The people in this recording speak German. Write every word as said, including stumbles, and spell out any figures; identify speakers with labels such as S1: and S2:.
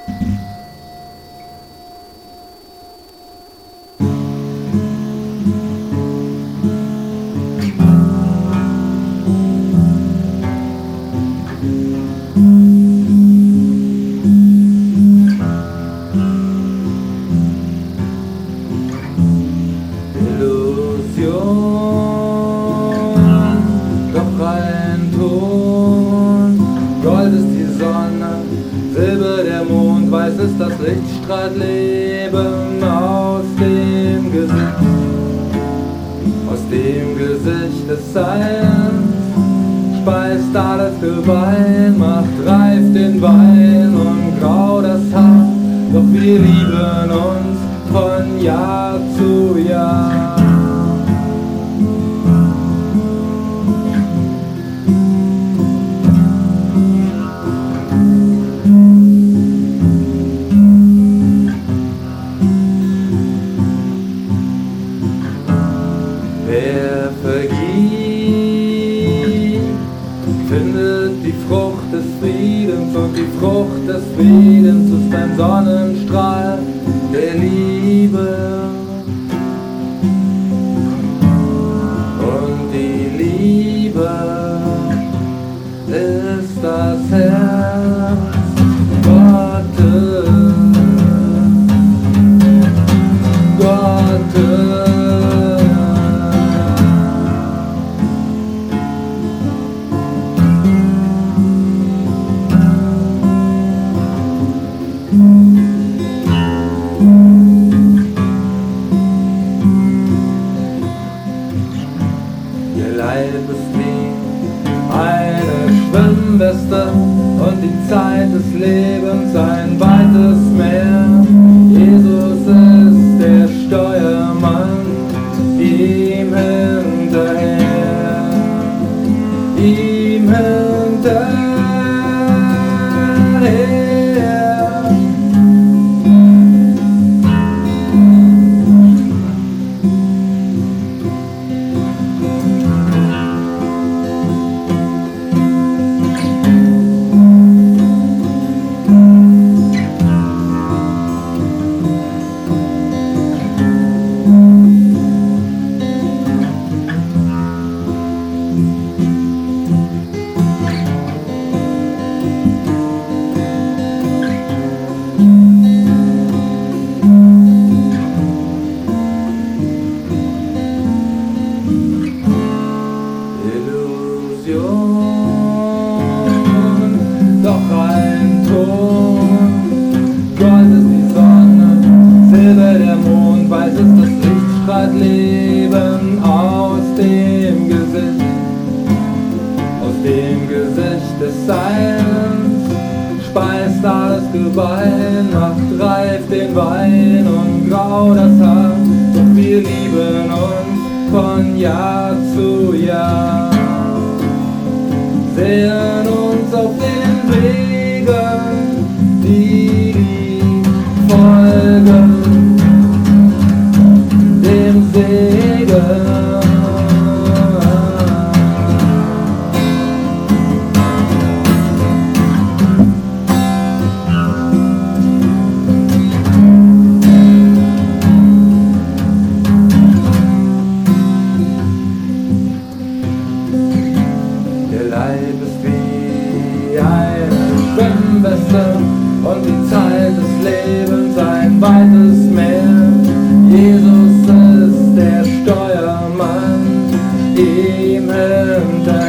S1: Weiß ist das Lichtstrahlleben aus dem Gesicht, aus dem Gesicht des Seins, speist alles Gewein, macht reif den Wein und grau das Haar, doch wir lieben uns von Jahr zu Jahr. Wer vergibt, findet die Frucht des Friedens, und die Frucht des Friedens ist ein Sonnenstrahl der Liebe. Und die Liebe ist das Herz Gottes, Gottes. Ihr Leib ist wie eine Schwimmweste und die Zeit des Lebens ein weites Meer. Jesus ist der Steuermann, ihm hinterher, ihm hinterher. Doch ein Ton, Gold ist die Sonne, Silber der Mond, weiß ist das Licht, strahlt Leben aus dem Gesicht, aus dem Gesicht des Seins, speist alles Gewein, macht reif den Wein und grau das Haar, doch wir lieben uns von Jahr zu Jahr. Sehen uns auf den Wegen, die folgen dem Segen. Der Leib ist wie eine Schwimmweste und die Zeit des Lebens ein weites Meer. Jesus ist der Steuermann, ihm hinterher.